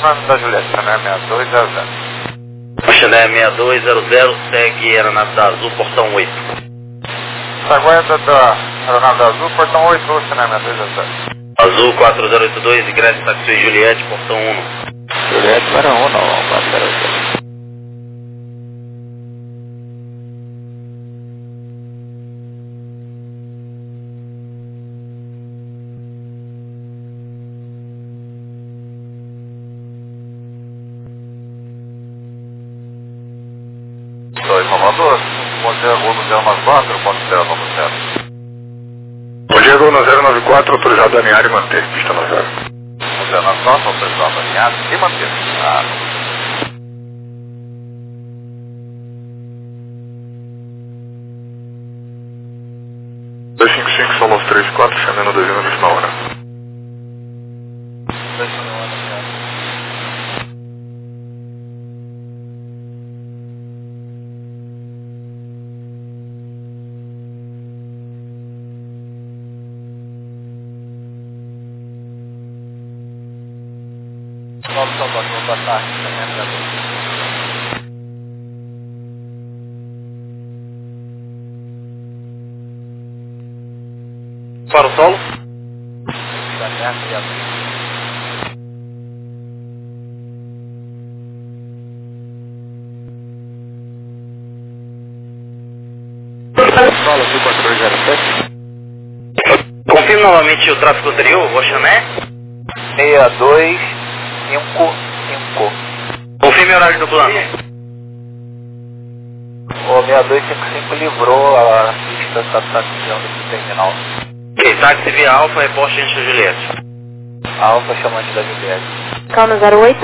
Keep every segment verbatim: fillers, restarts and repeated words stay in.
Nome da Juliette, Chanel seis dois zero zero. Chanel seis dois zero zero, segue aeronave da Azul, portão oito. Aguarda da aeronave da Azul, portão oito, Chanel seis dois zero zero. Azul quatro zero oito dois, ingresso taxi Juliette, portão um. Juliette para um, não, quatro zero oito dois. Dois Salvador, bom dia, Gol no zero nove quatro, ponto zero nove zero. Bom dia, Gol no zero nove quatro, autorizado a alinhar e manter, pista no zero. zero nove quatro, autorizado a alinhar e manter. Ah, dois cinco cinco, Solos três quatro, chamando dois minutos na hora. Nove Salvador, boa tarde. Para o solo? Solo cinco quatro dois zero sete. Confirme novamente o tráfego anterior, Rochané. seis dois cinco cinco. Confirme o horário do plano. O seis dois cinco cinco livrou a pista da taxião desse terminal. Ok, táxi via Alfa, reposte antes da Juliette. Alfa chamante da Juliette. Calma zero oito.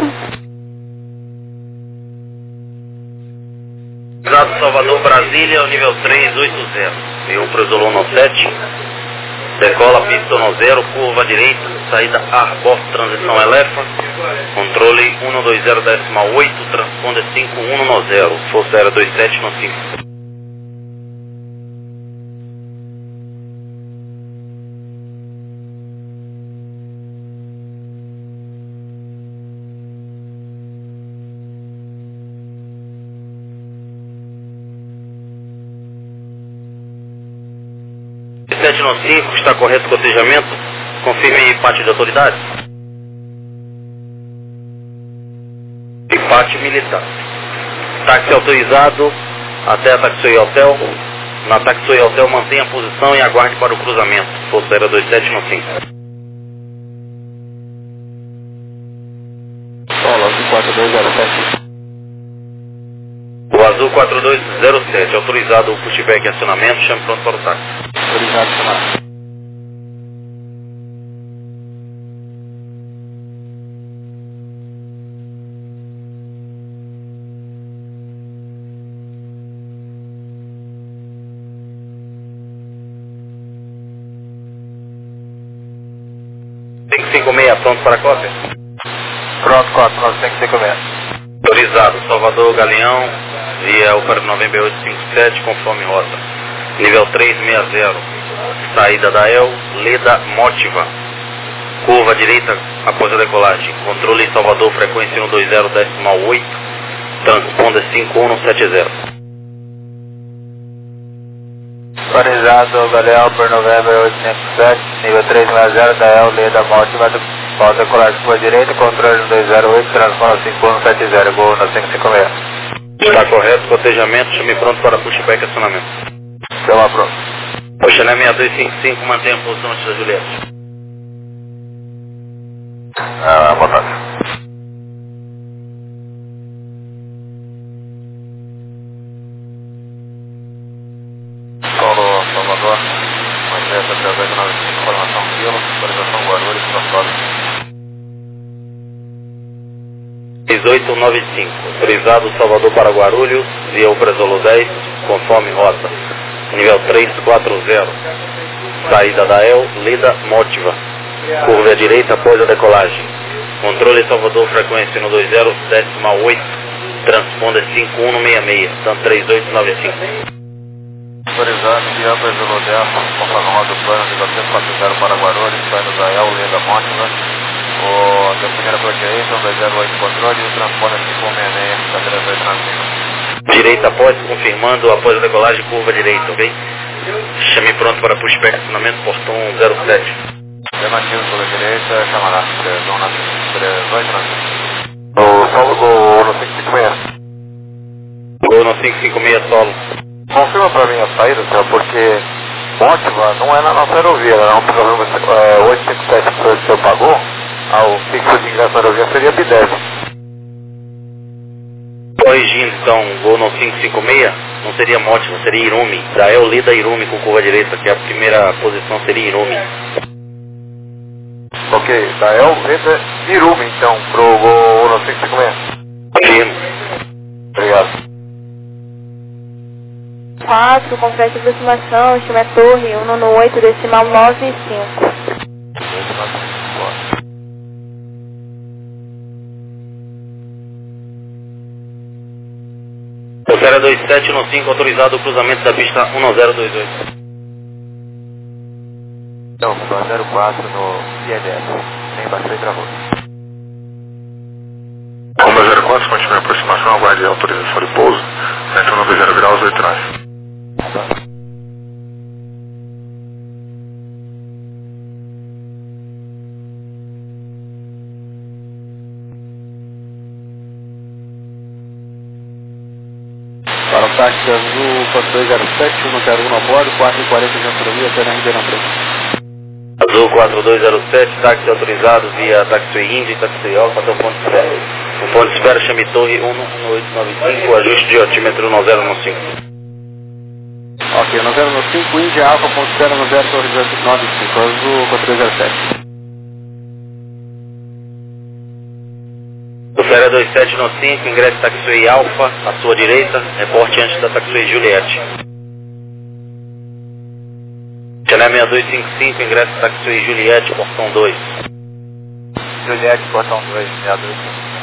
Exato, Salvador, Brasília, nível três oito zero. V um para o Zulu sete. Decola, pista no zero, curva direita, saída Arbor, transição Elefa. Controle um dois zero decimal oito, transponder cinco um no zero. Força aérea dois sete no cinco. sete no cinco, está correto o cotejamento? Confirme parte de autoridade. E parte militar. Táxi autorizado até a Taxi Hotel. Na Taxi Hotel mantenha a posição e aguarde para o cruzamento. Força aérea dois sete no cinco. Solo cinco quatro dois zero sete. O Azul quatro dois zero sete, autorizado o pushback e acionamento, chame pronto para o táxi. Autorizado chamar. cinco cinco seis, pronto para a cópia? Pronto, quatro nove cinco cinco seis. Autorizado, Salvador Galeão, via o para novembro oito cinco sete, conforme rota. Nível três seis zero, saída da El, Leda Motiva. Curva direita após a decolagem. Controle Salvador, frequência um dois zero decimal oito, transponder cinco um sete zero. Autorizado, Galeão, por novembro oito cinco sete, nível três seis zero da El, Leda Motiva. Pode decolar de curva direita, controle um dois zero oito, transponder cinco um sete zero, gol no cinco cinco seis. Está correto, cotejamento, chame pronto para pushback e acionamento. Chama pronto. O Chanel seis dois cinco cinco, mantenha a posição antes da Juliette. Ah, boa tarde. Solo Salvador, manchete três oito nove cinco, informação Vila, autorização Guarulhos, controle. seis oito nove cinco, autorizado Salvador para Guarulhos, via Ubrazolo dez, conforme rota. Nível três quatro zero, saída da El, Leda Motiva. Curva à direita após a decolagem. Controle Salvador, frequência um dois zero decimal oito, transponder cinco um seis seis, tanto três oito nove cinco. Autorizado, via Ubrazolo dez, conforme rota do plano, nível três quatro zero para Guarulhos, saída da El, Leda Motiva. O primeira por direita, um dois zero oito controle, e o transponder cinco um seis seis, da trinta e dois transindo. Direita após, confirmando após a decolagem, curva direita, ok? Chame pronto para pushback, acionamento, portão zero sete. Afirmativo sobre a direita, chamará zona dois transindo. O solo Gol no cinco cinco seis. Gol no cinco cinco seis solo. Confirma para mim a saída, senhor, porque Mótiva não é na nossa aerovia, não. O programa é, oito cinco sete que o senhor pagou, ao fixo de ingresso na aerovia seria B dez. Corrigindo então, Gol no cinco cinco seis, não seria Mótiva, seria Irumi. Da El Lida Irumi com curva direita, que a primeira posição seria Irumi. Ok, da El Lida Irumi então, pro Gol no cinco cinco seis. Confirmo. Obrigado. quatro, complete de aproximação, estima torre um nono oito, decimal nove cinco. zero dois sete no cinco, autorizado o cruzamento da pista um zero dois oito. Então, zero quatro no I L S, nem baixou e travou. Comba zero quatro, continue a aproximação, aguarde a autorização de pouso, vento noventa graus, oito nove. Para o táxi azul quatro dois zero sete, um zero um a bordo, quatro e quarenta de autonomia, até na Ribeirão Preto. Azul quatro dois zero sete, táxi autorizado via Taxiway Indy e Taxiway Alpha até o ponto de espera. O ponto de espera chame Torre um um oito nove cinco, ajuste de altímetro um zero um cinco. Ok, um zero um cinco, Indy Alpha, ponto de espera um zero Torre zero nove cinco, azul quatro dois zero sete. zero dois sete no cinco, ingresse Taxiway Alpha, à sua direita, reporte antes da Taxiway Juliette. Channel seis dois cinco cinco, ingresse Taxiway Juliette, portão dois. Juliette, portão dois, seis dois cinco cinco.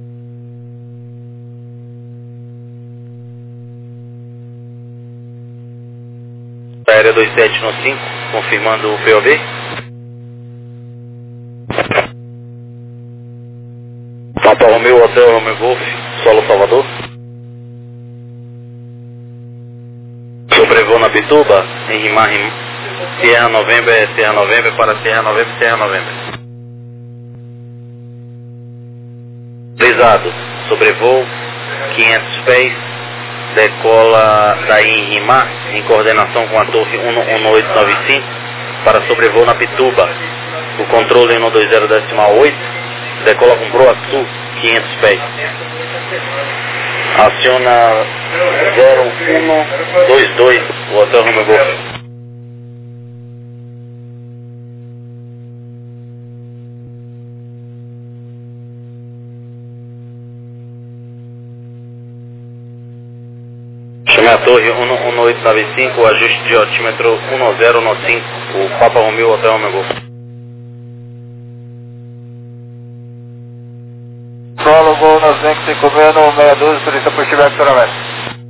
Aérea dois sete no cinco, confirmando o P O B. Papa Romeo, Hotel Romeo Golf, Solo Salvador. Sobrevoo na Bituba, em Rimar, Rim, Sierra November, Sierra November para Sierra November, Sierra November. Pesado, sobrevoo, quinhentos pés, decola daí em Rimar, em coordenação com a torre um um oito nove cinco, para sobrevoo na Bituba. O controle um dois zero decimal oito, decola com proa sul, quinhentos pés. Aciona zero um dois dois, o Hotel Romeo Golf. Chame a torre um um oito nove cinco, ajuste de altímetro um zero um cinco, o Papa Romeo, Hotel Romeo Golf. Solo Gol no cinco cinco seis, no meia dúzia, turista pushback para leste.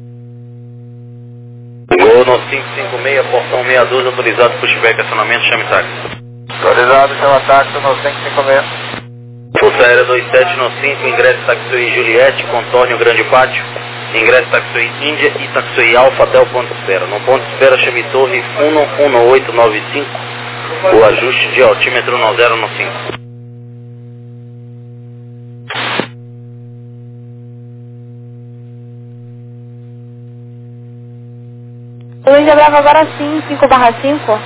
Gol no cinco cinco seis, portão meia dúzia, autorizado pushback, acionamento, chame táxi. Autorizado, chama táxi no cinco cinco seis. Força Aérea dois sete no cinco, ingresse Taxiway Juliette, contorne o Grande Pátio, ingresse Taxiway Índia e Taxiway Alpha até o ponto de espera. No ponto de espera chame torre um um oito nove cinco, o ajuste de altímetro um zero um cinco. Luiz de Brava agora sim, cinco barra cinco.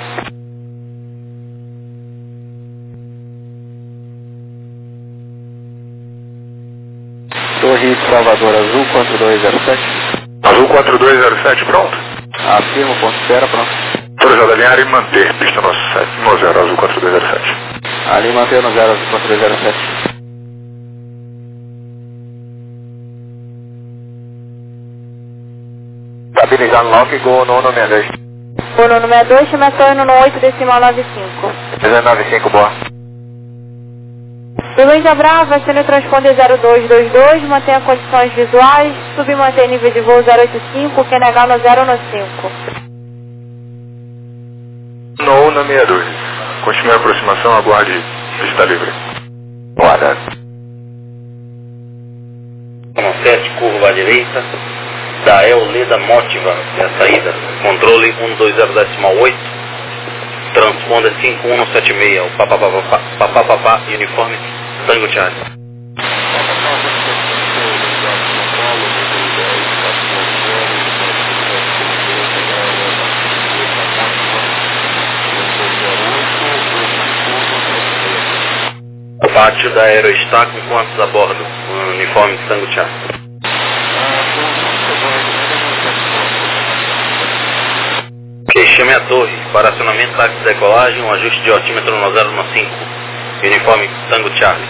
Torre de Salvador, azul quatro dois zero sete. Azul quatro dois zero sete, pronto. Afirma, ponto de espera, pronto. Autorizado a alinhar e manter, pista no zero, azul quatro dois zero sete. Ali manter no zero, azul quatro dois zero sete. Estabilizar no lock, Gol no seis dois. O nono sessenta e dois, chama a torre no oito, decimal nove cinco. dezenove cinco, boa. Do Luiz da Brava, sendo transponder zero dois dois dois, mantenha condições visuais, submanter nível de voo zero oito cinco, Q N H no zero um cinco. No um sessenta e dois. Continue a aproximação, aguarde pista livre. Guarda. sete, curva à direita. Dael Leda Motiva, é a saída. Controle um dois zero decimal oito. Transponder cinco um sete seis. O papapá, papapá, uniforme Tango Charlie. O pátio da Aero está com quantos a bordo? O uniforme Tango Charlie. Ok, chame a torre. Para acionamento, táxi de decolagem, um ajuste de altímetro no zero um cinco. Uniforme Tango Charlie.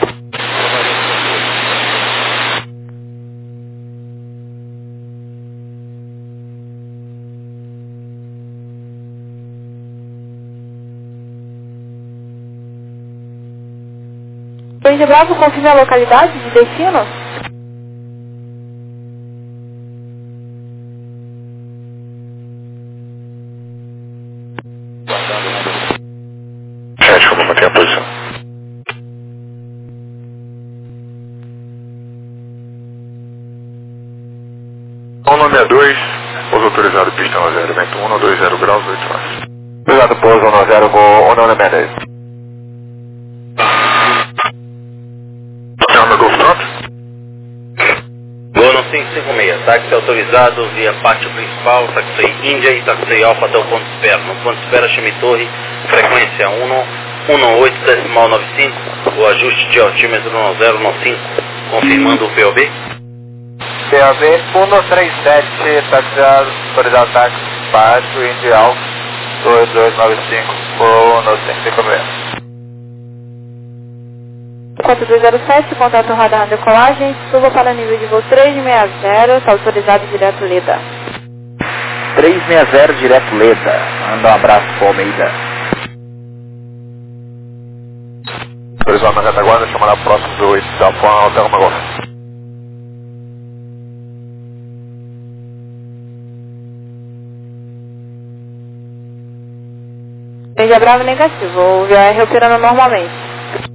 Ranger Bravo, confirme a localidade de destino. sete, vamos manter a posição. um nove seis dois, pouso autorizado, pista um zero, vento um dois zero graus, oito horas. Obrigado, pouso um zero, voo um nove seis dois. Chama Golf pronto? Gol no cinco cinco seis, táxi autorizado via pátio principal, táxi Índia e táxi Alfa até o ponto de espera. No ponto de espera, chame torre, frequência um oito decimal nove cinco, o ajuste de altímetro no zero um cinco, confirmando o P O B. P O B um três sete, táxi autorizado, táxi pátio Índia Alfa dois dois nove cinco, voo no cinco cinco seis. quatro dois zero sete, contato radar decolagem, suba para nível de voo três seis zero, está autorizado direto Leda. três seis zero, direto Leda. Manda um abraço pro Almeida. Autorizado na retaguarda, chamará próximo do oito, da forma Hotel Magol. Ranger Bravo negativo, o V O R operando normalmente.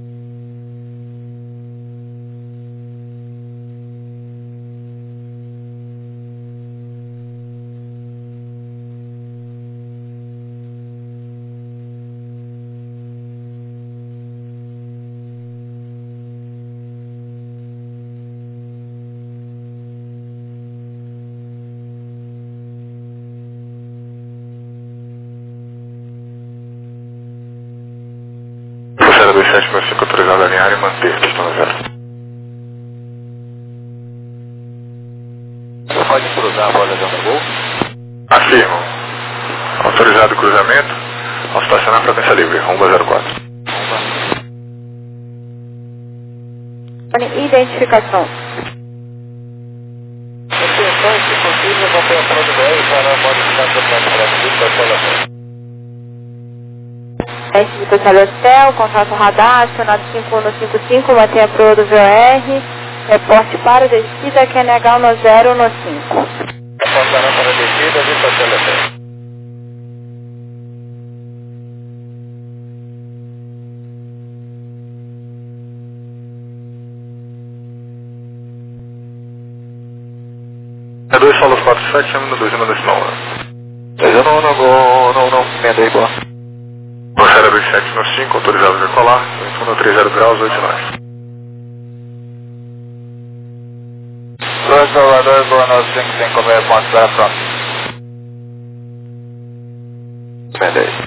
dois sete nove cinco, autorizado a alinhar e manter, pista um zero. Pode cruzar a borda de Gol? Afirmo. Autorizado o cruzamento, ao estacionar frequência livre, rumbo zero quatro. Identificação. Atenção, se possível, manutenção do V O R para modificar o tráfego para telefone. Teste de Total Hotel, contrato radar, acionado cinco um cinco cinco, mantém a proa do V O R, reporte para descida, Q N H no zero um cinco. Reportará para descida, vista telefone. É dois solos quatro sete, chama no dois um decimal um. dois um um, Gol, não, não, emenda aí, boa. Processo dois sete nove cinco, autorizado a decolar, vento um três zero graus, oito nove. dois Salvador, boa no cinco cinco seis, ponto para pronto. Emenda aí.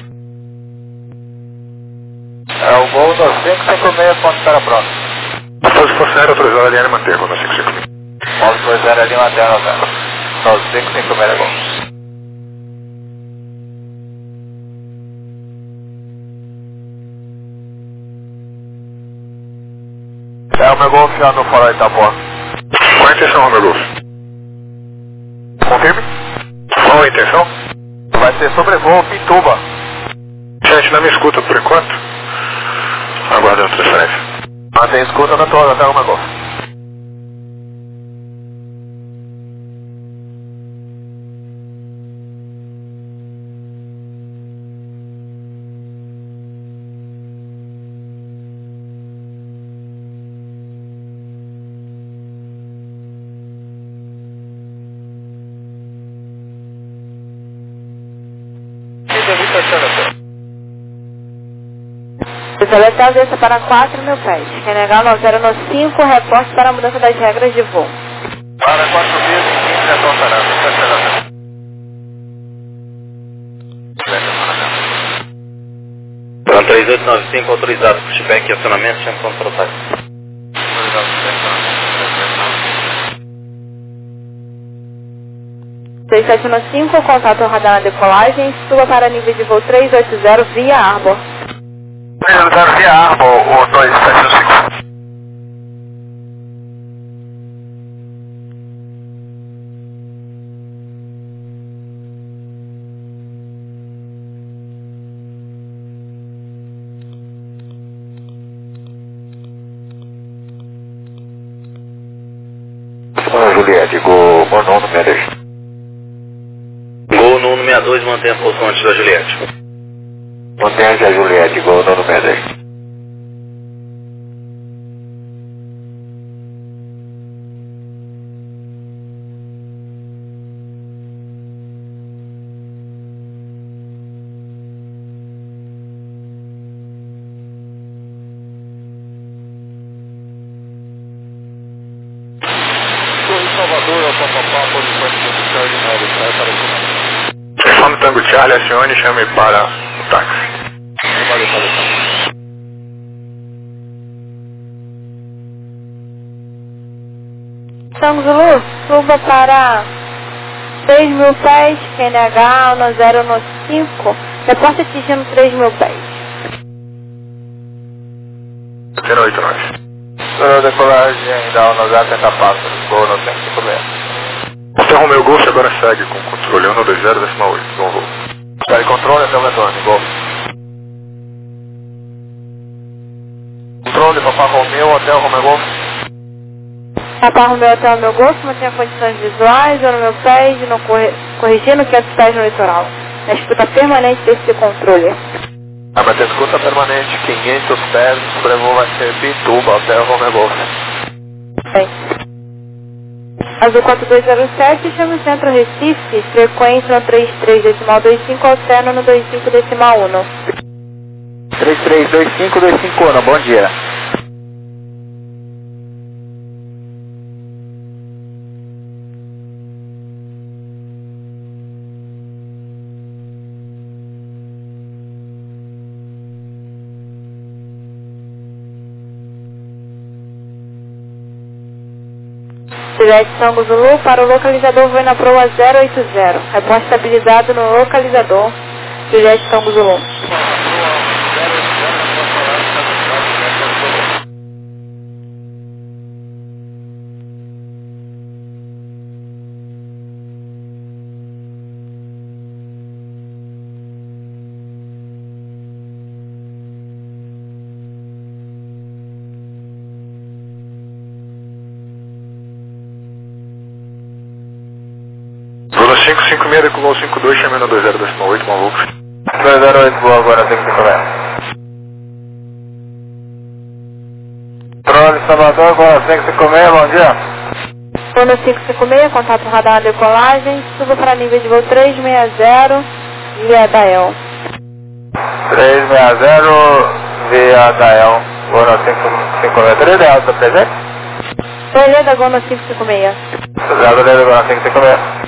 É o Gol no cinco cinco seis, ponto para pronto. Após o processo, autorizado a alinhar e manter, Gol no cinco cinco seis. Ponto dois zero ali, manter no zero. No cinco cinco seis, Gol. É o meu Golf no farol Itapuã. Qual a intenção, meu Golf? Confirme. Qual a intenção? Vai ser sobrevoo Pituba. Gente, não me escuta por enquanto. Aguardando transferência. Mantém escuta na tua, até o meu Golf. Celestial desça para quatro mil pés. Quem negar no zero no cinco, reporte para a mudança das regras de voo. Para quatro mil e quinze, retornará. Plan três oito nove cinco, autorizado pushback e acionamento, champion prototype. seis sete um cinco, contato radar na decolagem, suba para nível de voo três oito zero via Arbor. três oito zero via Arbor, o dois sete um cinco. Juliette, Gol nono sessenta e dois. Gol no sessenta e dois, mantenha a posição antes da Juliette. Mantenha a Juliette, Gol nono sessenta e dois. Salvador, ao papapá, posição de posição ordinária, sai para o comando. Chame Tango Charlie, acione e chame para o táxi. Valeu, valeu. Tango Zulu, suba para seis mil pés, Q N H no zero no cinco, reporte atingindo três mil pés. zero oito nove. Senhor, decolagem da Ono zero trinta pássaros, Gol no cento e cinco seis. Você Romeu Gol, agora segue com controle um dois zero, decimal oito, bom voo. Série controle até o retorno, Gol. Controle, Papá Romeu, Hotel Romeu Golf. Papá Romeu até o meu gosto, mantenha condições visuais, zero mil pés, não corre, corrigindo quinhentos pés no litoral. Na escuta permanente desse controle. A meta escuta permanente, quinhentos pés, o sobrevoo vai ser Bituba, Hotel Romeu Golf. Bem. Azul quatro dois zero sete, chama o centro Recife, frequência no três três decimal dois cinco, alterno no dois cinco decimal um. três três dois cinco dois cinco um, bom dia. Juliette Tango Zulu para o localizador Voina Proa zero oito zero. Reporte estabilizado no localizador Juliette Tango Zulu. cinco cinco seis, decolou cinco dois, chamando dois zero decimal oito, maluco. dois zero oito, boa, agora tem que se comer. Controle Salvador, agora tem que se comer, bom dia. Sono cinco cinco seis, contato radar na decolagem, suba para nível de voo três seis zero, via Dael. três seis zero, via Dael, agora cinco cinco seis, três Dael, está presente? Beleza da Gona cinco cinco seis. Obrigado, beleza, agora tem que se comer.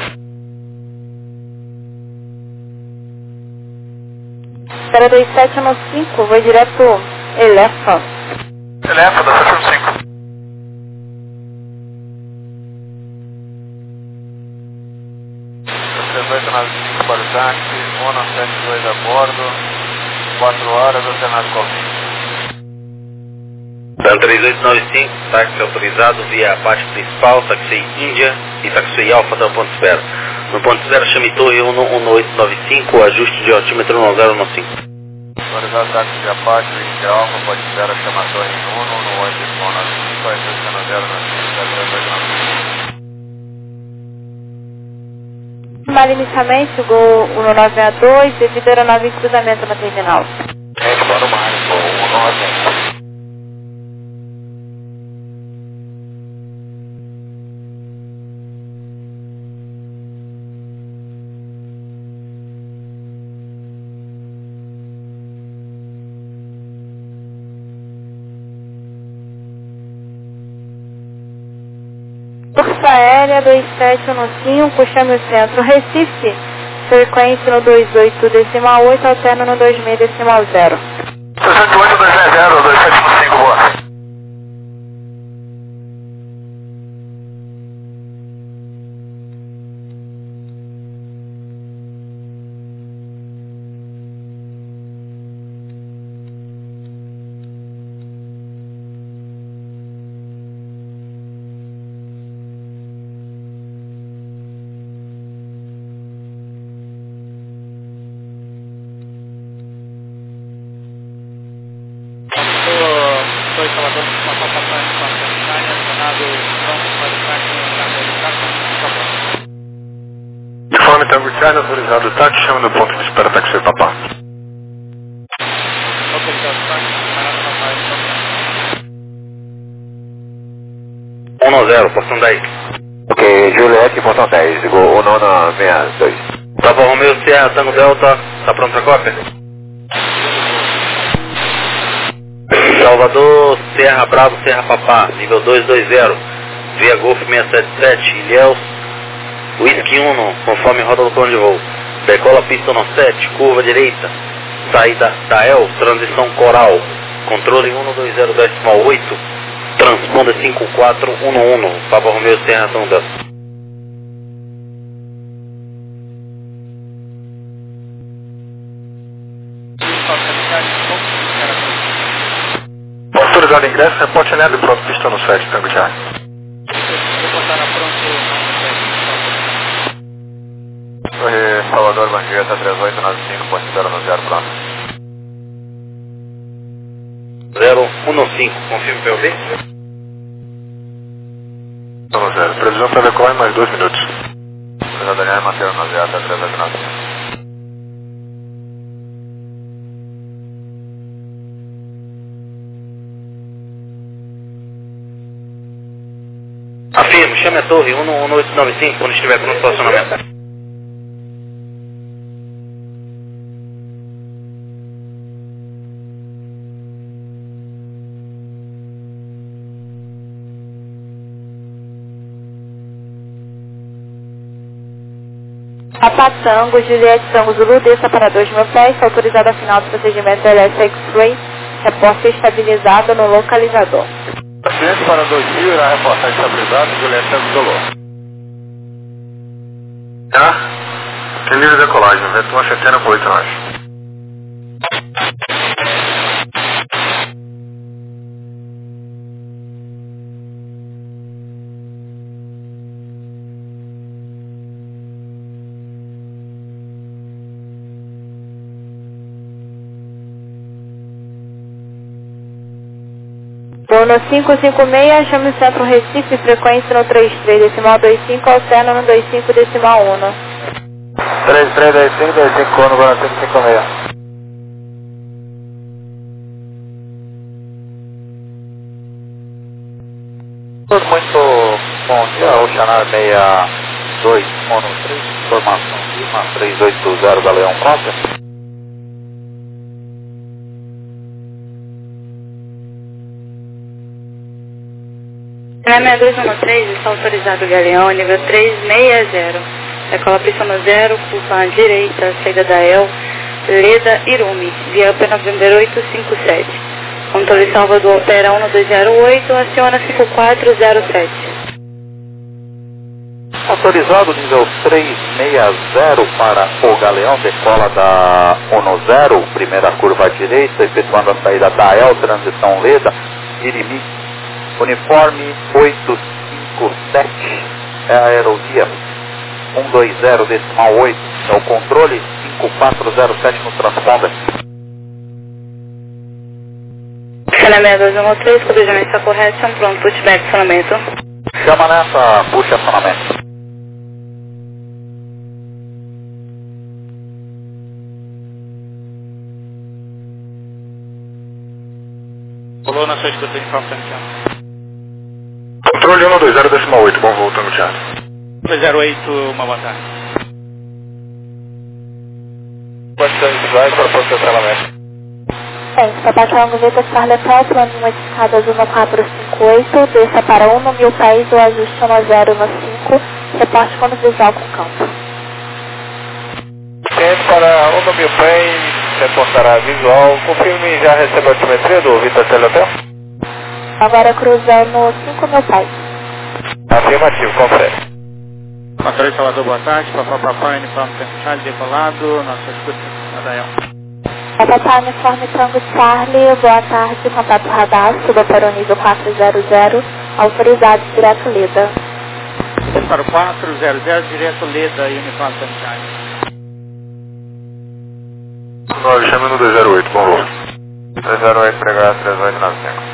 zero dois sete um cinco, vou direto Elefa. Elefa, da sete um cinco. três oito nove cinco para o táxi, Ono sete dois a bordo, quatro horas, oceanato Covid. Plan três oito nove cinco, táxi autorizado via parte principal, táxi Índia e táxi Alfa até o ponto zero. No ponto zero, chame torre um oito nove cinco, ajuste de altímetro um zero um cinco. Autorizado táxi de Apache, Índia Alfa, pode ser a chamatória em um no oito nove cinco, ajuste no zero nove cinco, três oito nove cinco. Mal inicialmente, Gol um nove seis dois, devido a aeronave em cruzamento na terminal. Gente, para o mar, Gol um nove seis. Força Aérea dois sete um cinco, chame o centro Recife, frequência no dois oito decimal oito, alterno no dois seis decimal zero. sessenta e oito, dois seis zero, dois sete um cinco, boa. Sou instalador de uma plataforma de conta acionado pronto para o táxi no carro de Uniforme Tango Charlie, autorizado o táxi, chama no ponto de espera táxi Papá. autorizado o táxi, parado na um zero, porção dez. Ok, Juliette, portão dez, Go um nove seis dois. Papa Romeo Sierra Tango Delta, tá pronto pra cópia? Salvador, Serra Bravo, Serra Papá, nível dois dois zero, via Golf seis sete sete, Ilhéus, Whisky um, conforme rota do plano de voo. Decola pista no sete, curva direita, saída da El, transição Coral, controle um dois zero decimal oito, transponder cinco quatro um um, Papa Romeo Serra Tango Delta. Autorizado ingresso, reporte neve pronto, pista no sete, Tango Charlie. Vou botar na pronto Torre Salvador, Mangueta, três oito nove cinco, ponto zero no zero, pronto. zero um cinco, confirme P O V? no zero, previsão para decolar em mais dois minutos. Autorizado Daniel, manter no zero, três oito nove cinco. Afirmo, chame a torre um oito nove cinco quando estiver pronto para o estacionamento. Papa Tango, Juliette Tango Zulu, desça para dois mil pés, autorizado a final do procedimento L S X-Ray, reporte estabilizado no localizador. Paciente para dois mil, irá reportar estabilizado, Juliette Tango Zulu. Tá? Tem livre decolagem, vento uma centena por oito nós. Vou no cinco cinco seis, chame o centro Recife, frequência no três três decimal dois cinco, alterno no dois cinco decimal um. três três dois cinco, dois cinco um, agora cinco cinco seis. Tudo muito bom dia, Oceanar seis dois um três, informação Lima três oito zero, Galeão Pronta. seis dois um três, está autorizado o Galeão, nível três seis zero. Decola pista no zero, curva à direita, saída da El, Leda, Irume, via P nove oito cinco sete. Controle Salvador opera um dois zero oito, aciona cinco quatro zero sete. Autorizado nível três seis zero para o Galeão, decola da um zero, primeira curva à direita, efetuando a saída da El, transição Leda, Irimi. Uniforme oito cinco sete é a aerovia um dois zero decimal oito, é o controle cinco quatro zero sete no transponder. Cena seis dois um três, cruzamento está correto, são pronto, pushback, acionamento. Chama nessa, puxa acionamento. Coluna sua escuta de informação. Controle um dois zero decimal oito, bom voo, Tango Charlie. dois zero oito, uma boa tarde. Bastante, vai para o posicionamento. Bem, Papa Tango, Veta Charlie Petro, modificada Zuma quatro cinco oito, desça para um no mil pés ou ajuste no zero no cinco, reporte quando visual com campo. Tempo para um no mil pés, reportará visual, confirme já recebeu a altimetria do Vitor Telehotel? Agora cruzando cinco mil pés. Afirmativo, confere. Controle Salvador, boa tarde. Papai, papai, uniforme Charlie decolado. Nossa escuta, Adael. Papai, uniforme Tango Charlie, boa tarde. Contato radar, suba para o nível quatrocentos, autorizado direto Leda. Para o quatrocentos, direto Leda e uniforme Tango Charlie. nove, chame no dois zero oito, bom voo. dois zero oito, pregado três oito nove cinco.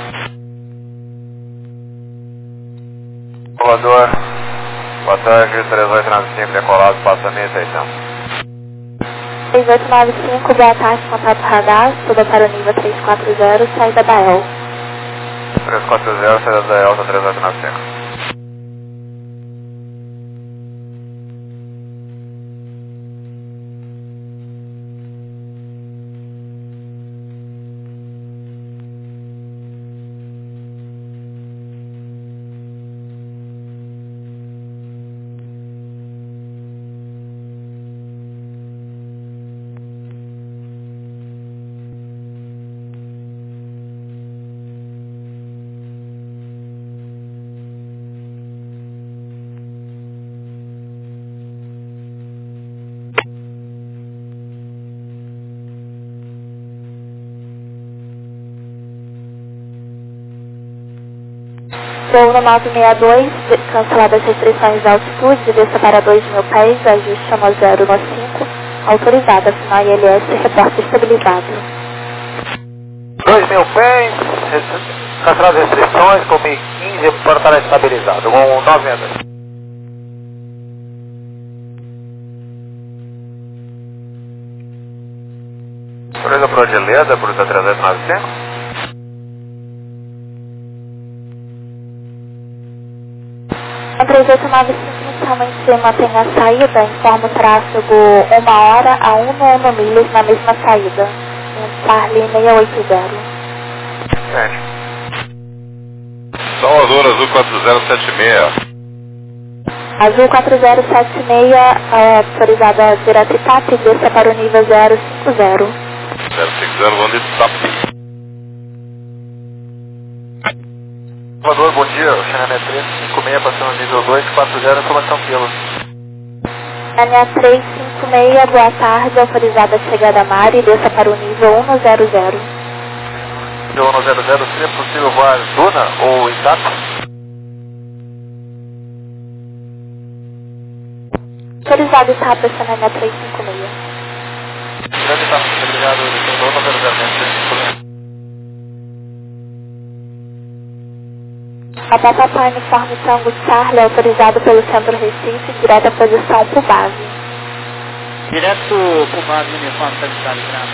Voador, boa tarde, três oito nove cinco, decolado, passa mil e seiscentos. três oito nove cinco, boa tarde, contato radar, suba para o nível trezentos e quarenta, saída da E L. trezentos e quarenta, saída da E L, três oito nove cinco. Voo no nove seis dois, canceladas as restrições de altitude, desça para dois mil pés, ajuste no zero no cinco, autorizada, sinal I L S, reporte estabilizado. dois mil pés, canceladas as restrições, com mil e quinze, portará estabilizado, com nove seis dois. Presa pro de Leda, Bruta trezentos e noventa e cinco. três oito nove cinco, inicialmente mantém a saída, informa o tráfego uma hora a um no um milhas na mesma saída. Um Charlie seiscentos e oitenta. Sete. Salvador, Azul quatro zero sete seis. Azul quatro zero sete seis, autorizada direto I T A P, desça para o nível zero cinco zero. zero cinco zero, vamos de T A P. Salvador, bom dia, o Xanamé três cinco seis, passando nível dois quatro zero, informação pelo. Xanamé três cinco seis, boa tarde, autorizada a chegada a Mari, desça para o nível um zero zero. Nível um zero zero, seria possível voar Duna ou Itata? Autorizado I T A P, Xanamé três cinco seis. Grande Itata, obrigado, nível um zero zero, três cinco seis. A Papai uniforme Tango Charlie, autorizado pelo Centro Recife, direto à posição por base. Direto por base, uniforme Tango Charlie, graças.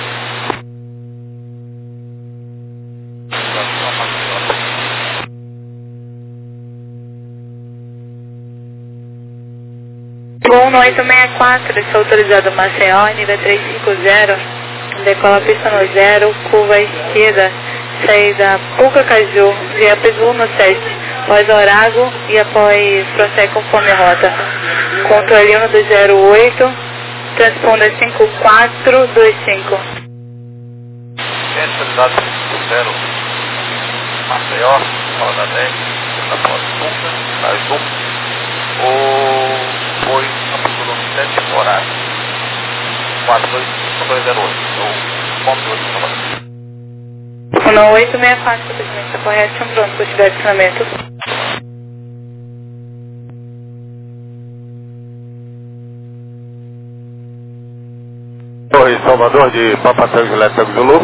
um oito seis quatro, está autorizado Maceió, nível trezentos e cinquenta, decola pista no zero, curva esquerda, saída Pucacaju, via Pesu no sete, após Orago e após prossegue conforme rota. Controle um dois zero oito, transponder cinco quatro dois cinco. Autorizado cinco zero, Maceió, roda dez, na porta Puca, mais um, ou foi capítulo sete, horário, quatro dois cinco dois zero oito, ou ponto dois, um oito seis quatro, procedimento correto, pronto, por tiver adicionamento. Torre Salvador de Papa Tango Juliette Tango Zulu.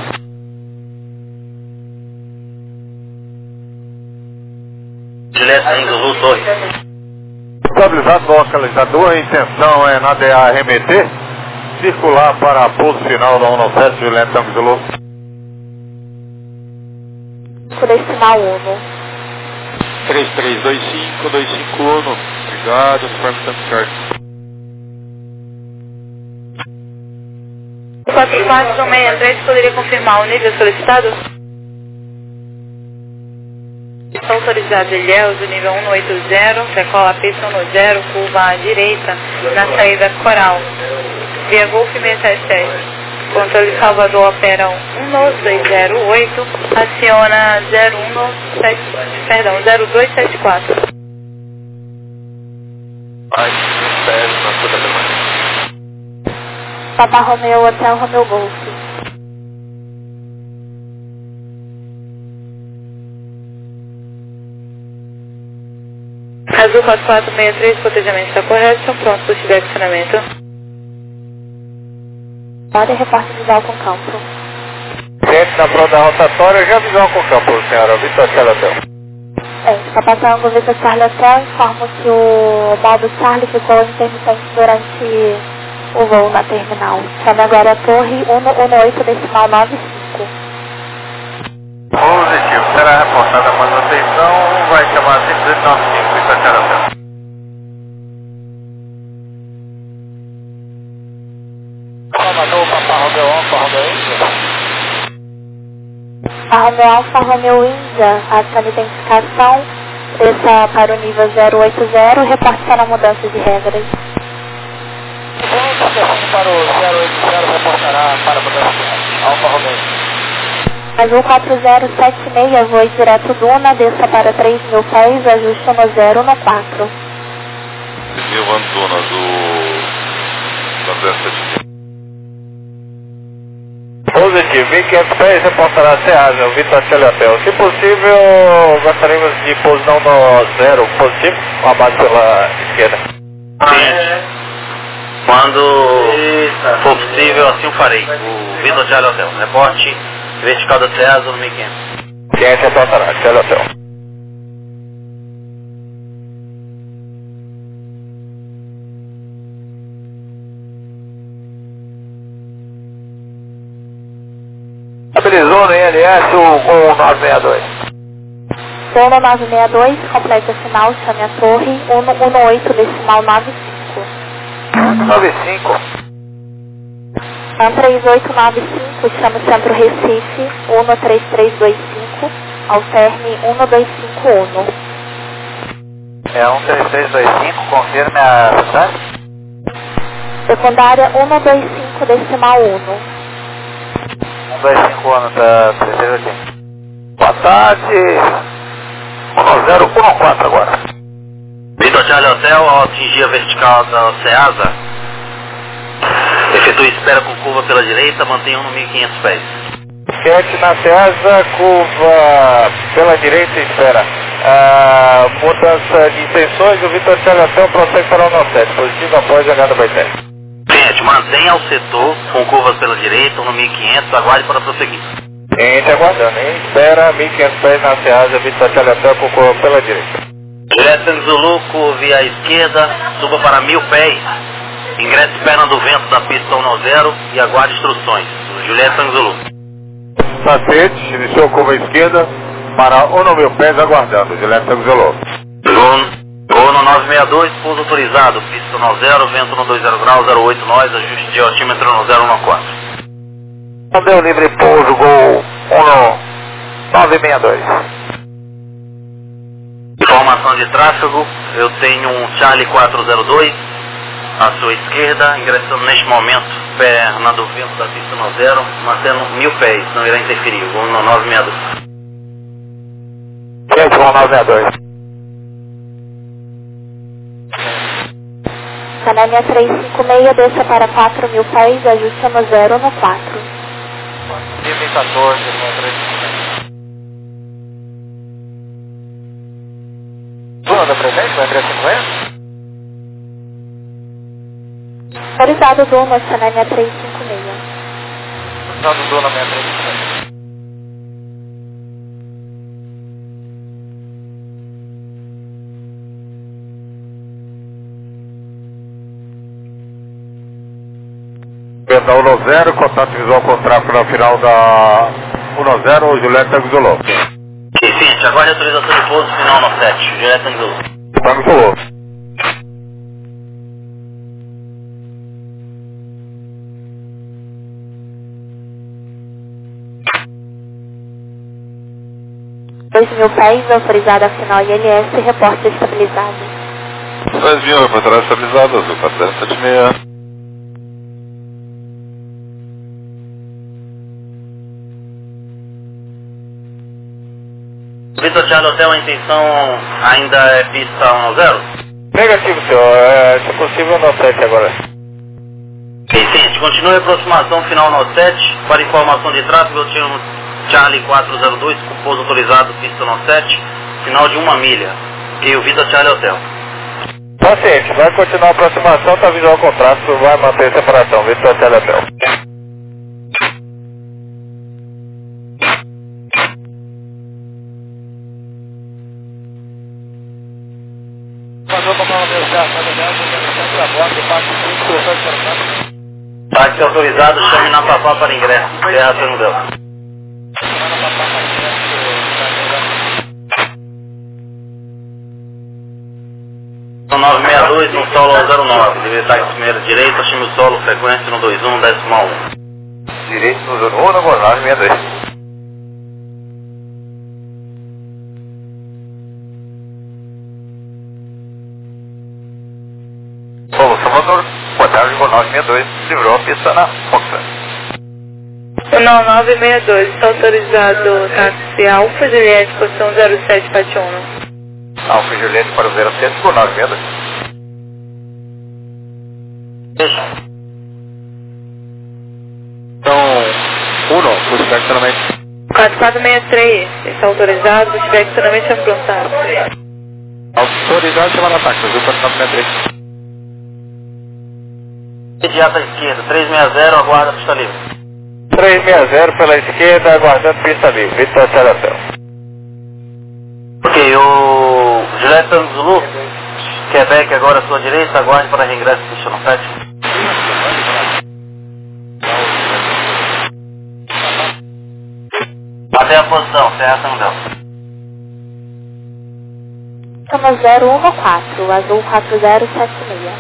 Juliette Tango Zulu, Torre. Estabilizado localizador, a intenção é na D A R M T, circular para pouso final da um sete Juliette Tango Zulu. Por sinal Uno. três três dois cinco dois cinco um, obrigado, uniforme Tango Charlie. quatro quatro seis três, poderia confirmar o nível solicitado? está autorizado Ilhéus, nível um oitenta, decola pista um zero, curva à direita, na saída Coral. Via Golf seis sete sete. Controle Salvador opera um dois zero oito, aciona zero um sete, perdão, zero dois sete quatro. Mais dez na sua demanda. Papa Romeu, Hotel Romeu Golf. Azul quatro quatro seis três, cotejamento está correto, estão prontos para estiver acionamento. Pode reporte visual com campo. Cliente na pronta rotatória, já visual com campo, senhora. Vitor Charlie Hotel. Bem, está passando o Vitor Charlie Hotel, informo que o modo Charlie ficou intermitente durante o voo na terminal. Chame agora a torre um um oito decimal nove cinco. Positivo, será reportada a manutenção, vai chamar cinco dois nove cinco, Vitor Charlie Hotel. Salvador, Papa Romeu Alfa, Romeu Índia. A Romeu Alfa, Romeu Índia, aciona identificação, desça para o nível zero oito zero, reporte para mudança de regras. Para o zero oito zero, reportará para a mudança de regras. Alfa Romeu. Azul quatro zero sete seis, voe direto Duna, desça para três mil pés, ajuste no zero no quatro. Mil Duna do... da dessa de... Positivo, mil e quinhentos pés, reportará Ceasa, o Vitor Charlie Hotel. Se possível, gostaríamos de posição no zero, positivo, abaixo pela esquerda. Sim. Quando for possível, assim o farei. O Vitor Charlie Hotel. Reporte vertical da Ceasa no mil e quinhentos. quinhentos reportará, Charlie Hotel. Estabilizou no I N S um nove seis dois. Zona nove seis dois, completa sinal, chame a torre um um oito decimal nove cinco. nove cinco. um três oito nove cinco, chame o centro Recife um três três dois cinco, alterne um dois cinco um. É um três três dois cinco, confirme a cidade. Secundária um dois cinco decimal um. um dois cinco ano, tá terceiro aqui. Boa tarde. um zero um quatro agora. Vitor Charlie Hotel, ao atingir a vertical da Ceasa, efetue espera com curva pela direita, mantenha no mil e quinhentos pés. Sete na Ceasa, curva pela direita e espera. Ah, mudança de intenções, o Vitor Charlie Hotel prossegue para o nove sete, positivo após a jogada by teste. Cliente, mantenha o setor com curvas pela direita no mil e quinhentos, aguarde para prosseguir. Cliente aguardando, hein? Espera, mil e quinhentos pés na Ceasa, Vitor Charlie Hotel com curva pela direita. Juliette Tango Zulu, curve à esquerda, suba para mil pés, ingresse perna do vento da pista um zero e aguarde instruções. Juliette Tango Zulu. Sacete, iniciou curva à esquerda para um mil pés aguardando, Juliette Tango Zulu. Gol no nove seis dois, pouso autorizado, pista um zero, vento no dois zero graus, zero oito nós, ajuste de altímetro no zero um quatro. Deu livre pouso, gol um nove seis dois. Informação de tráfego, eu tenho um Charlie quatro zero dois à sua esquerda, ingressando neste momento perna do vento da pista um zero, mantendo mil pés, não irá interferir, gol no nove seis dois. Gente, um nove seis dois. Canémia trezentos e cinquenta e seis, desça para quatro mil pés, ajuste no zero no quatro. Nível quatorze, trezentos e cinquenta. Duna da presente, vai trezentos e cinquenta? Autorizado Duna, Canémia trezentos e cinquenta e seis. Autorizado Duna trezentos e cinquenta. Da um zero, contato visual com tráfego na final da um zero, Juliette Tango Zulu. Vicente, aguarde a autorização de pouso final no sete, Juliette Tango Zulu. Tango Zulu. dois mil pés, autorizado a final I L S, reporte estabilizado. dois mil, reportará estabilizado, azul quatro zero sete seis. Vitor Charlie Hotel, a intenção ainda é pista um zero? Negativo, senhor. É, se possível, no sete agora. Sim, sim. Continue a aproximação final no sete. Para informação de tráfego, eu tinha um Charlie quatro zero dois com pouso autorizado, pista no sete, final de uma milha. E o Vitor Charlie Hotel. Paciente, vai continuar a aproximação, tá visual com tráfego, vai manter a separação. Vitor Charlie Hotel. Táxi autorizado, chame na Papá para ingresso. Terra Trangão. nove seis dois no solo zero nove. Livre táxi primeira direita, chame o solo, frequência no dois um, decimal um. Direito no zero um, no nove seis dois. Bom, Salvador, boa tarde, Gol nove seis dois, livrou a pista na Foxa. Não, nove seis dois, está autorizado táxi Alfa Juliette, posição zero sete Pati um. Alfa Juliette para o zero sete, Gol nove seis dois. Então, um, o estacionamento. quatro quatro seis três, está autorizado, se tiver estacionamento afrontado. Autorizado, chama na táxi, viu? quatro quatro seis três. Imediata à esquerda, três seis zero, aguarda pista livre. três seis zero pela esquerda, aguardando pista livre. Vitor Charlie Hotel. Ok, o Juliette Tango Zulu, Quebec agora à sua direita, aguarde para reingresso pista no sete. Até a posição, Terra Trangão. Cama zero um quatro, azul quatro zero sete seis.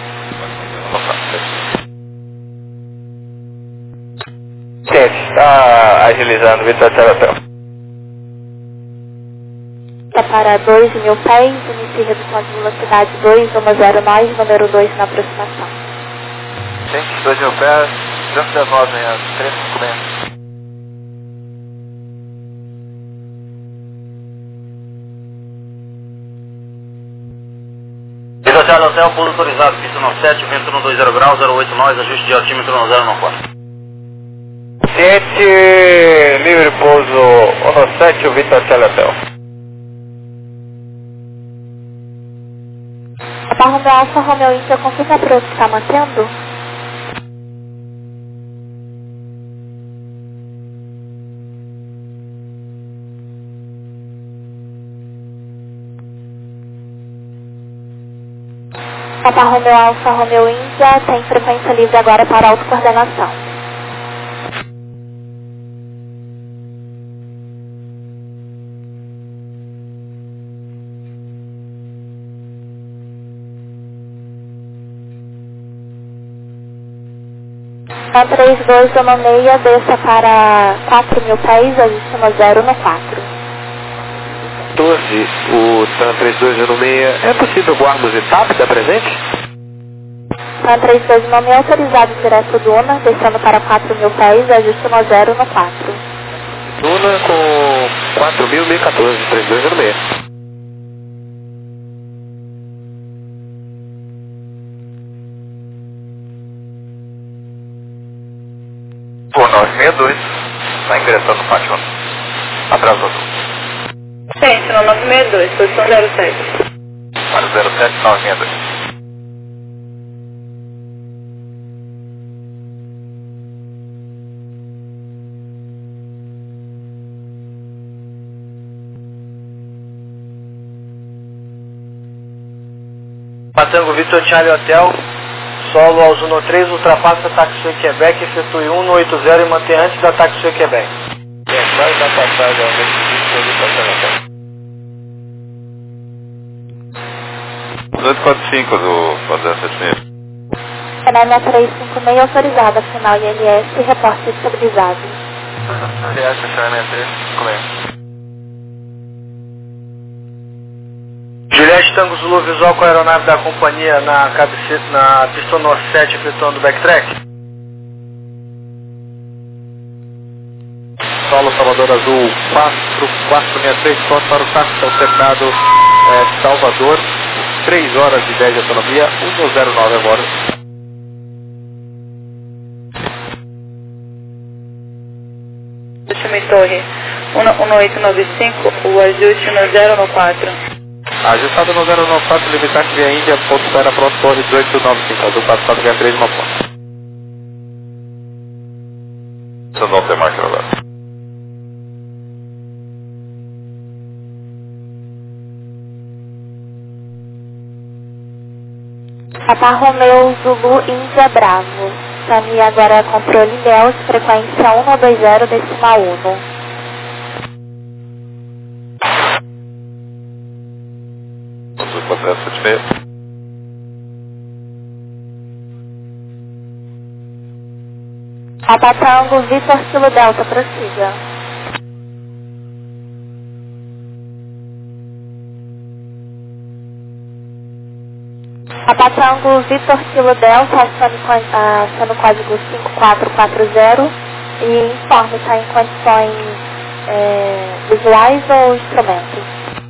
Gente, está agilizando, Vitor Charlie Hotel. Está para dois mil pés, inicie redução de velocidade dois um zero nove, número dois na aproximação. Gente, dois mil pés, duzentos e dezenove, três cinco seis. Vitor Charlie Hotel, pouso autorizado, pista no sete, vento no dois zero graus, zero oito nós, ajuste de altímetro no zero quatro. Ciente, livre pouso um sete, o Vitor Charlie Hotel. A Romeo Alfa, Romeo India, confirma para o que está mantendo? Papa Romeo Alfa, Romeo India, tem frequência livre agora para autocoordenação. A três dois uma seis, desça para quatro mil pés, ajuste no zero no quatro. doze, o TAM três dois zero seis, é possível voarmos em TAP da presente? TAM três dois uma seis, autorizado direto Duna, descendo para quatro mil pés, ajuste no zero no quatro. Duna com quatro mil e quatorze, três dois zero seis. Gol nove seis dois, está ingressando no pátio. Atrás azul. Gente, no nove seis dois, posição zero sete. Para o zero sete, nove seis dois. Patango Vitor Charlie Hotel, solo ao Zuno três, ultrapassa Taxi Quebec, efetue um no oito zero e mantém antes da Taxi Quebec. Vai dar passagem ao duzentos e quarenta e cinco do Fazenda sete seis. Canal três cinco seis, autorizada, final I L S, reporte estabilizado. C S, sessenta e três, cinco seis. três Tango Zulu visual com a aeronave da companhia na, cabeceta, na pista N O sete efetuando o backtrack. Solo Salvador Azul quatro quatro seis três, corte para o táxi ao terminado é, Salvador, três horas e dez de autonomia, um zero nove agora. Chame Torre um oito nove cinco, o ajuste no zero nove quatro. Ajustado no zero nove quatro, limitante via Índia, ponto espera pronto, Torre dezoito nove cinco, Azul quatro quatro seis três, uma ponta. Isso não tem máquina agora. Papa Romeu Zulu Índia Bravo. Chame agora controle Deus, frequência um dois zero decimal um. Azul quatro zero sete seis. Papa Tango Vitor Kilo Delta, prossiga. Papa Tango Vitor Kilo Delta, acione uh, o código cinco quatro quatro zero e informe está em condições é, visuais ou instrumentos.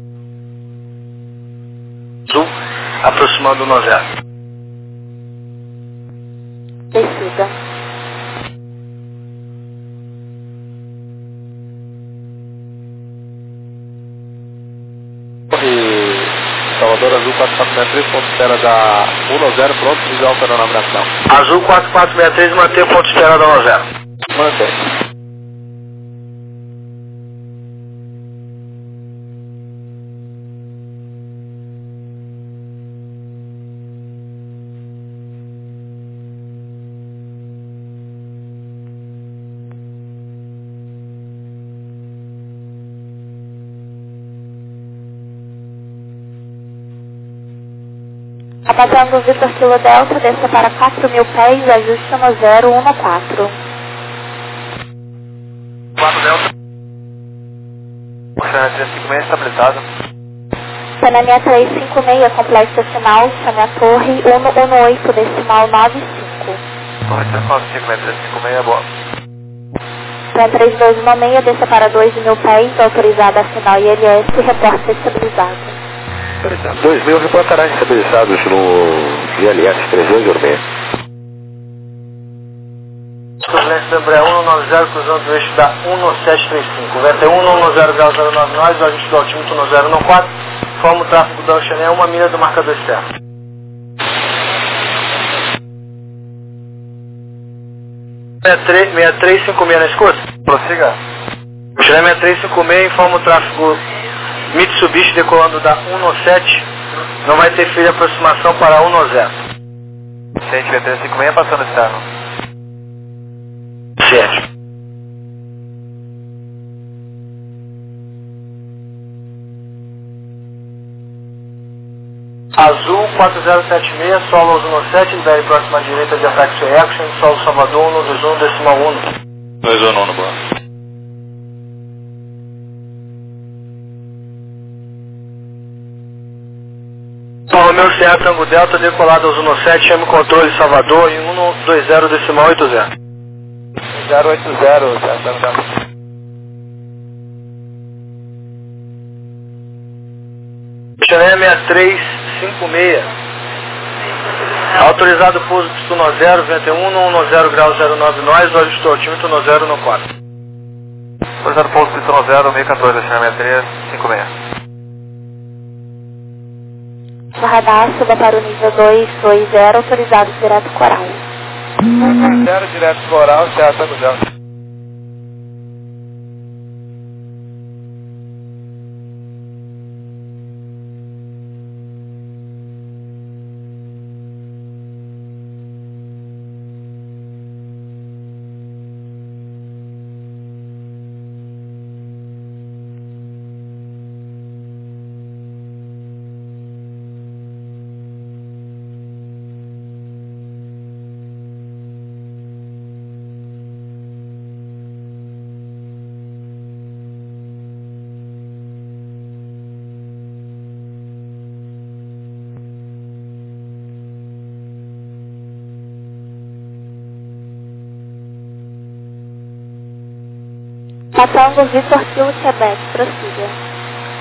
Azul, aproximando no zero. Descida. Salvador Azul quatro quatro seis três, ponto espera da um zero, pronto, visual para a navegação. Azul quatro quatro seis três, manter ponto espera da um zero. Mantém. Papa Tango Vitor Kilo Delta, desça para quatro mil pés, ajuste no zero um quatro. quatro Delta. Oceana trezentos e cinquenta e seis estabilizado. Panamia trezentos e cinquenta e seis, complexo decimal, chame a torre um um oito decimal nove cinco. Torre trezentos e cinquenta e seis, trezentos e cinquenta e seis é boa. Pan três dois um seis, desça para dois mil pés, autorizada a sinal I L S, reporte estabilizado. dois mil reportará estabilizados no I L S três dois zero seis. Turbulência da Embraer um nove zero, cruzando do eixo da um sete três cinco. Vento um um zero grau zero nove nós, o ajuste do altímetro no zero um quatro. Forma o tráfego da Oceania, uma milha do marcador externo. sessenta e três cinquenta e seis na escuta? Prossiga. Oceania sessenta e três cinquenta e seis, informa o tráfego Mitsubishi decolando da um sete, não vai ter fio de aproximação para um zero. cento e três cinquenta e seis passando externo. Certo. Azul quatro zero sete seis, solo um sete, libere próxima à direita de ataque to action, solo Salvador um dois um decimal um. dois um no boa. Romeu Serra Tango Delta, decolado aos um sete, chame controle Salvador em um dois zero decimal oito zero. zero oito zero, Serra Tango Delta. Chanel sessenta e três cinquenta e seis. Autorizado pouso pista um zero, vento um, um zero grau zero nove nós, o ajuste do altímetro no zero um quatro. Autorizado pouso pista um zero, meio quatorze, Chanel sessenta e três cinquenta e seis. O radar suba para o nível dois dois zero, autorizado direto coral. zero direto coral, Serra Tango Delta. Tango Victor Kilo Quebec, prossiga.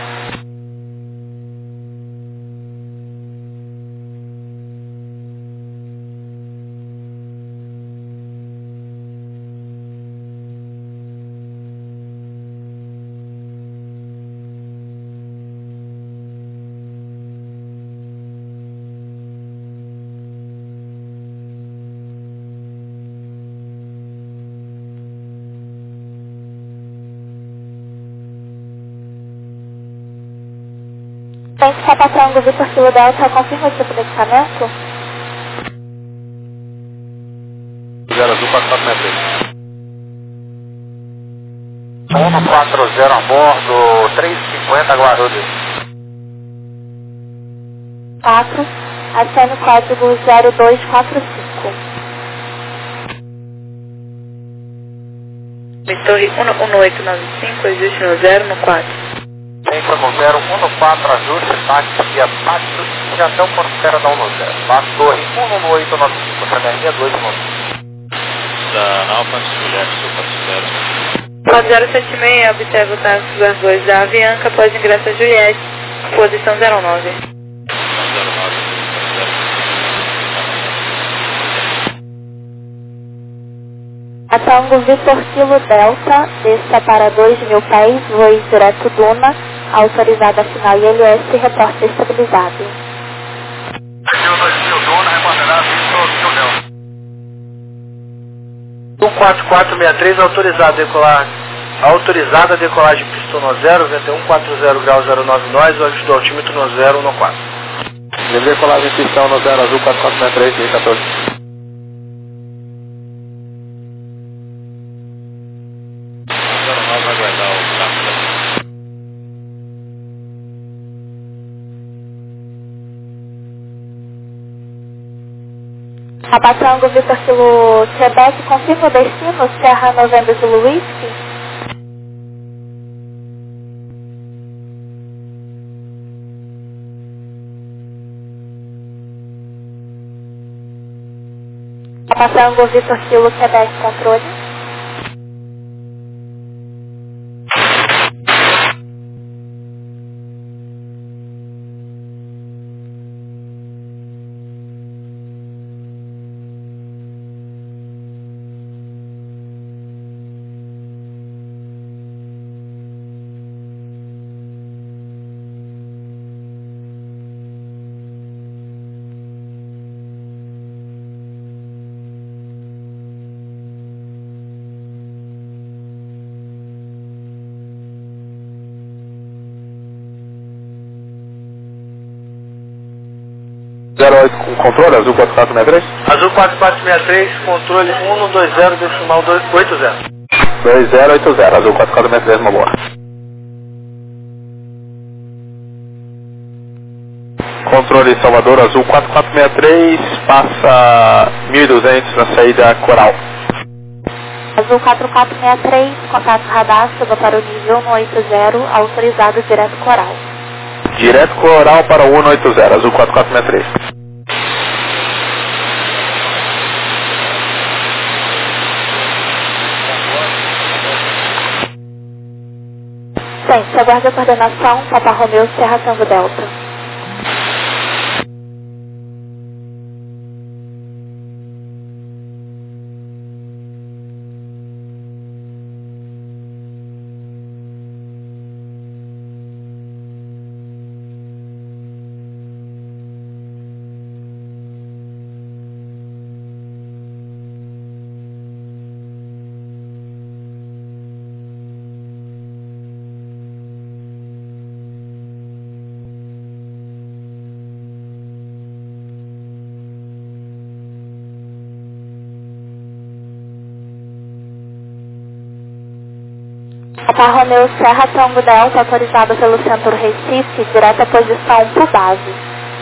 Tem que Papa Tango Victor Kilo Delta, confirma o tipo de equipamento? zero Azul quatro quatro seis três. um quatro zero a bordo, três cinquenta Guarulhos. quatro, acene o código zero dois quatro cinco. Torre um um oito nove cinco, ajuste no zero no quatro. Tem como zero um quatro, ajuste, táxi via táxi e até o porteira da um zero. Lá, torre um um oito nove cinco, Samernia dois um nove. Da Alfa Juliette, Super quatro zero sete seis, observa o táxi das dois da Avianca, após ingresso a Juliette, posição zero nove. zero nove. A Tango Victor Kilo Delta, desça para dois mil pés, voe direto Duna, autorizada final I L S, reporte estabilizado. dois mil Duna, reportará Victor Kilo Delta. um quatro quatro seis três, autorizado a decolar, autorizada a decolagem pistão no zero, vento um quatro zero grau zero nove nós, o ajuste do altímetro no zero no quatro. Livre decolagem pistão no zero Azul quatro quatro seis três, D quatorze. zero nove vai guardar o tráfego. Papa Tango Victor Kilo Quebec, confirma o destino, Serra Novembro de Whisky. Papa Tango Victor Kilo Quebec, controle. zero oito com controle, Azul quatro quatro seis três. Azul quatro quatro seis três, controle um dois zero, decimal oito zero. dois zero oito zero, Azul quatro quatro seis três, uma boa. Controle Salvador, Azul quatro quatro seis três, passa mil e duzentos na saída Coral. Azul quatro quatro seis três, contato radar, suba para o nível um oito zero, autorizado direto Coral. Direto Coral para o um oito zero, Azul quatro quatro seis três. Gente, aguarde a coordenação, Papa Romeu, Serra Tango Delta. Papa Romeu Serra Tango Delta, autorizado pelo Centro Recife, direto à posição P U base.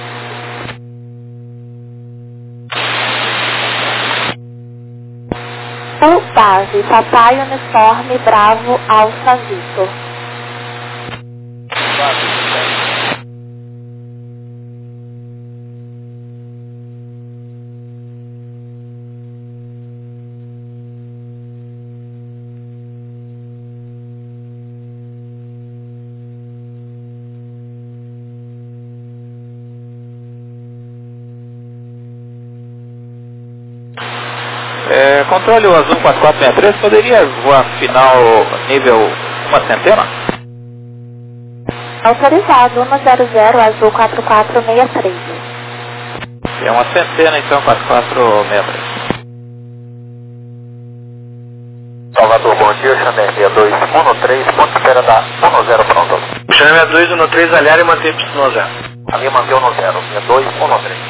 P U base, Papai Uniforme Bravo Alfa Vitor. controle o Azul quatro quatro seis três, poderia voar final nível uma centena? Autorizado, um zero zero, Azul quatro quatro seis três. É uma centena então, quatro quatro seis três. Salvador, bom dia, Chanel seis dois um três, ponto de espera da um zero pronto. Chanel seis dois um três, aliar e manter Y zero. Ali manter um zero, seis dois um três.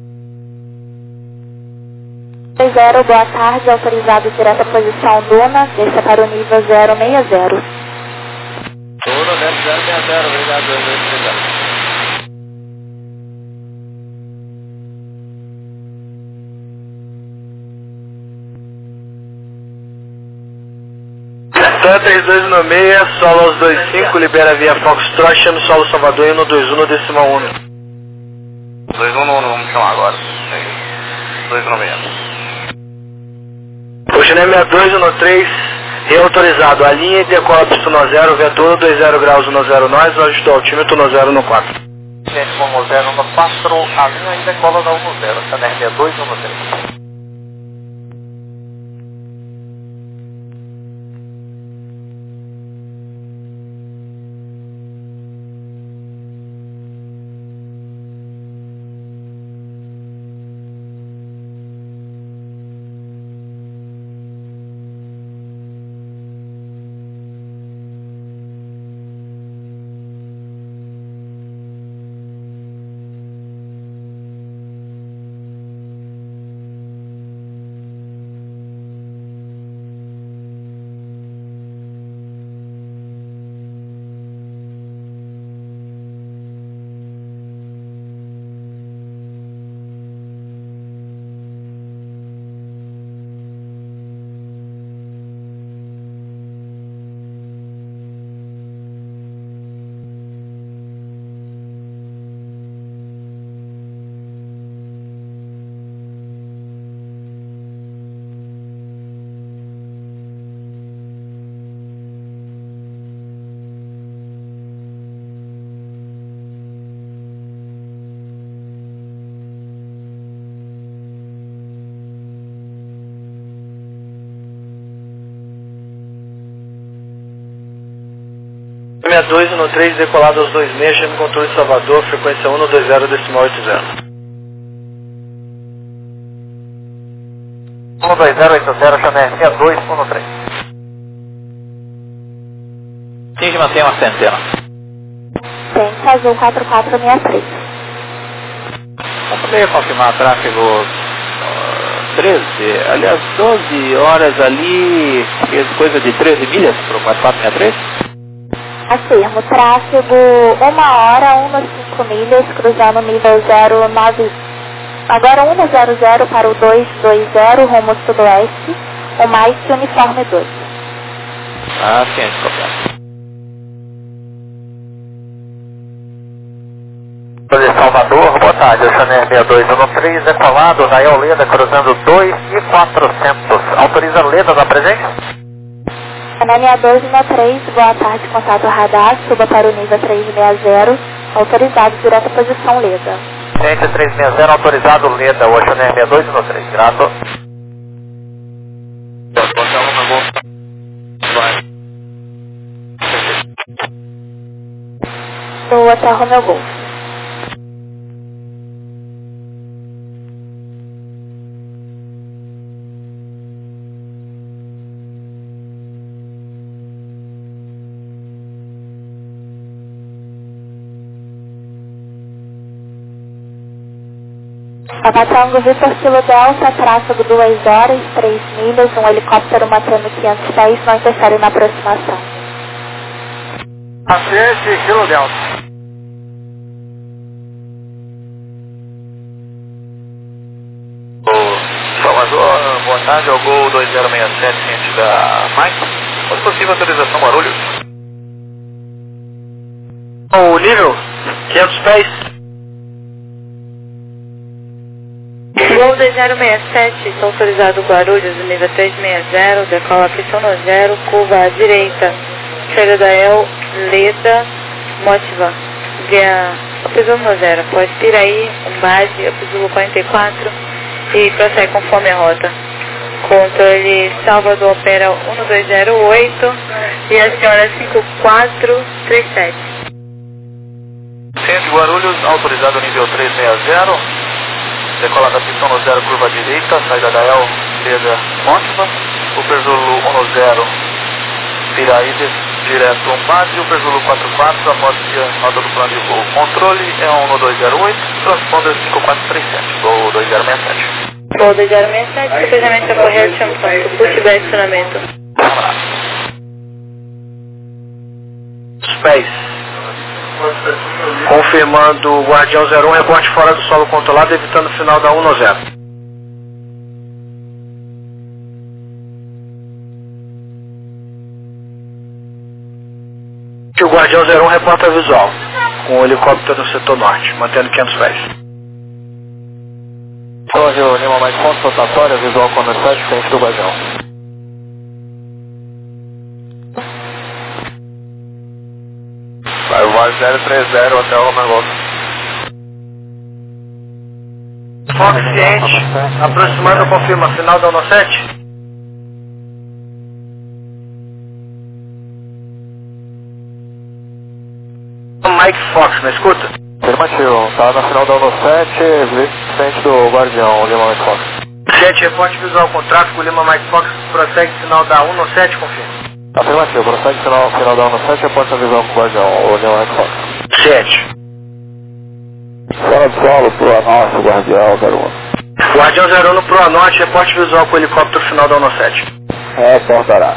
seis zero, boa tarde, autorizado direto à posição Duna, desça para o nível zero seis zero. Duna, zero zero seis zero, obrigado, dois dois três zero. Então três dois um seis, solo aos dois cinco, libera via Foxtrot, chame solo Salvador e um dois um, decimal um. dois um, vamos chamar agora. dois um seis. O Chanel seis dois um três, reautorizado. A linha e decola para o zero, vetor dois zero graus um zero nós, ajuste o altímetro no zero no quatro. Gente, com um zero no quatro, a linha e decola da um zero, Chanel seis dois um três. seis dois um três, decolado aos dois seis, chame controle de Salvador, frequência um dois zero, decimal oito zero. um dois zero oito zero, Chanel seis dois um três. Sim, que mantém uma centena. Tem, Azul quatro quatro seis três. Vamos poder confirmar tráfego uh, treze, aliás, doze horas ali, fez coisa de treze milhas para o quatro quatro seis três? Afirmo, tráfego uma hora, um cinco milhas, cruzando nível zero nove. Agora um zero zero para o dois dois zero, rumo sudoeste, o mais uniforme dois. Ah, sim, desculpa. Salvador, boa tarde, o Chanel seis dois um três, decolado, Nael Leda, cruzando dois e quatrocentos. Autoriza Leda da presente? Chanel seis dois um três, boa tarde, contato radar, suba para o nível três seis zero, autorizado, direto à posição Leda. Gente, três seis zero, autorizado Leda, o Chanel seis dois um três, grato. Do Hotel Romeo Golf. Papatango Vitor Kilo Delta, tráfego duas horas, três milhas, um helicóptero mantendo quinhentos pés, não interfere na aproximação. Acerte, Kilo Delta. Salvador, boa tarde, ao Gol dois zero seis sete, ciente da Mike. Quando possível, autorização Guarulhos? O nível, quinhentos pés. Gol dois zero seis sete, está autorizado Guarulhos, nível três seis zero, decola pista no zero, curva à direita, saída da El, Leda, Motiva, via Apesilo no zero, pode Piraí, um base, Apesilo quarenta e quatro e prossegue conforme a rota. Controle Salvador opera um dois zero oito e a senhora cinco quatro três sete. Centro de Guarulhos, autorizado nível trezentos e sessenta. Decola da pista um zero, curva direita, saída da El, Leda, Montiva. O Perzolo um zero, Piraídes, direto um base. O Perzolo quatro quatro, a Mostia, nota do plano de voo. Controle é um dois zero oito, transponder cinco quatro três sete, ou dois zero seis sete. Voo dois zero seis sete, cruzamento a correia de Champão, pushback estacionamento. Os pés. Confirmando o Guardião zero um, reporte fora do solo controlado, evitando o final da um zero. O Guardião zero um reporta visual, com o helicóptero no setor norte, mantendo quinhentos pés. Hoje o Lima mais ponto, rotatória, visual com a sete, frente do Guardião. Vai voar zero três zero até o Romagol. Fox ciente, aproximando, confirma, final da um sete. Mike Fox, na escuta? Afirmativo, tá na final da um sete, frente do Guardião, Lima Mike Fox. Sete, reporte visual com tráfego, Lima Mike Fox, prossegue final da um sete, confirma. Afirmativo, prossegue final, final da um sete, reporte visual com o Guardião, o Lima Mike Fox. Sete. Fora do solo, pro norte, Guardião zero um. Guardião zero um no Proa Norte, reporte visual com o helicóptero final da um sete. Reportará.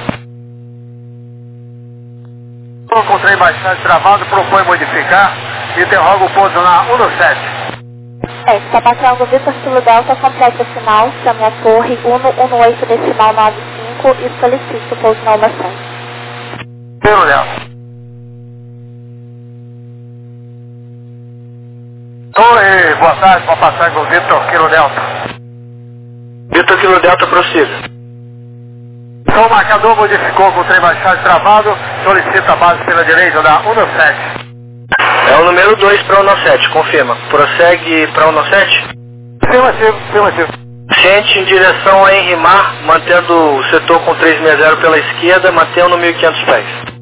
Com trem bastante travado, propõe modificar e interroga o ponto na um sete. É, está passando o Vitor Kilo Delta, completa o sinal, chame a torre um um oito decimal nove cinco e solicite o pouso na um sete. Kilo Delta. Torre, boa tarde, uma passagem com o Vitor Kilo Delta. Vitor Kilo Delta, prossiga. Então o marcador modificou com o trem bastante travado, solicita a base pela direita da um sete. É o número dois para um sete, confirma. Prossegue para um sete? Afirmativo, afirmativo. Ciente em direção a Henrimar, mantendo o setor com trezentos e sessenta pela esquerda, mantendo mil e quinhentos pés.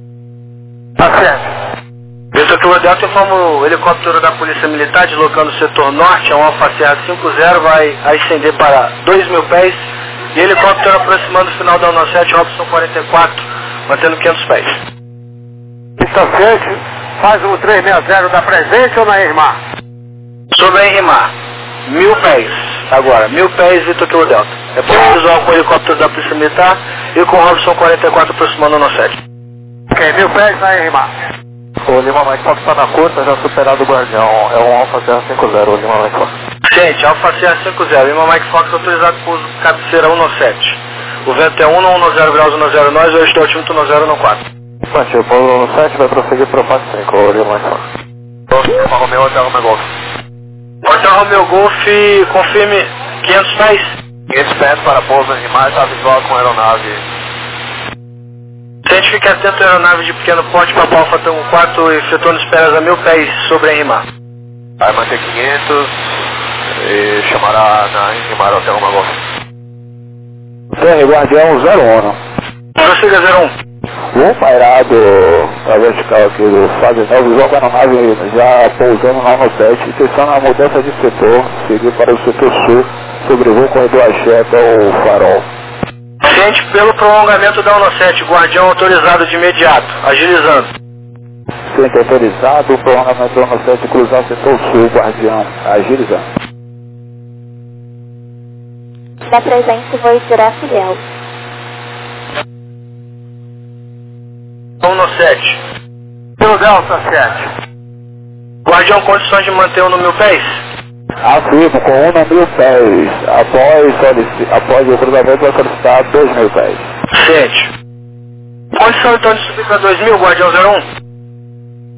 Tá certo. Vitor Kilo Delta informa o helicóptero da Polícia Militar, deslocando o setor norte, a um Alfa Serra cinquenta, vai ascender para dois mil pés. E helicóptero aproximando o final da um sete, Robson quarenta e quatro, mantendo quinhentos pés. Pista sete, faz o trezentos e sessenta da presente ou na Henrimar? Sobre a Henrimar, mil pés, agora, mil pés, Vitor Kilo Delta. Reporte visual com o helicóptero da Polícia Militar e com o Robson quarenta e quatro aproximando o um sete. Ok, mil pés na Henrimar. O Lima Mike Fox está na curta, já superado o Guardião, é um Alfa Serra cinquenta, o Lima Mike Fox. Gente, Alfa Serra cinquenta, Lima Mike Fox autorizado por cabeceira um sete. O vento é um, um zero graus, um zero nós, hoje está altímetro um zero um quatro. Mantivo, o um sete vai prosseguir para o Fox cinco, o Lima Mike Fox. Alfa Romeo, Hotel Romeo Golf. Hotel Romeo Golf, confirme quinhentos pés. quinhentos pés para pouso em Henrimar, está visual com aeronave. Tente ficar atento à aeronave de pequeno porte para Alfa Tango quatro, efetuando esperas a mil pés sobre a Henrimar. Vai manter quinhentos e chamará na Henrimar Hotel Romeo Golf. T R Guardião zero um. Prossiga zero um. Voo pairado a vertical aqui do Fábio Nel, visual com a aeronave já pousando na um sete, intenção a mudança de setor, seguir para o setor sul, sobrevoo corredor Axé até o farol. Ciente pelo prolongamento da um sete, Guardião autorizado de imediato, agilizando. Ciente autorizado, o prolongamento da um sete, cruzar o setor sul, Guardião, agilizando. Da presente, voo direto e Ilhéus. um sete. Pelo Delta sete. Guardião, condições de manter o no mil pés? Afirmo, com um no mil pés. Após, solici... Após o cruzamento, vai solicitar dois mil pés. Ciente. Condição então de subir para dois mil, Guardião zero um?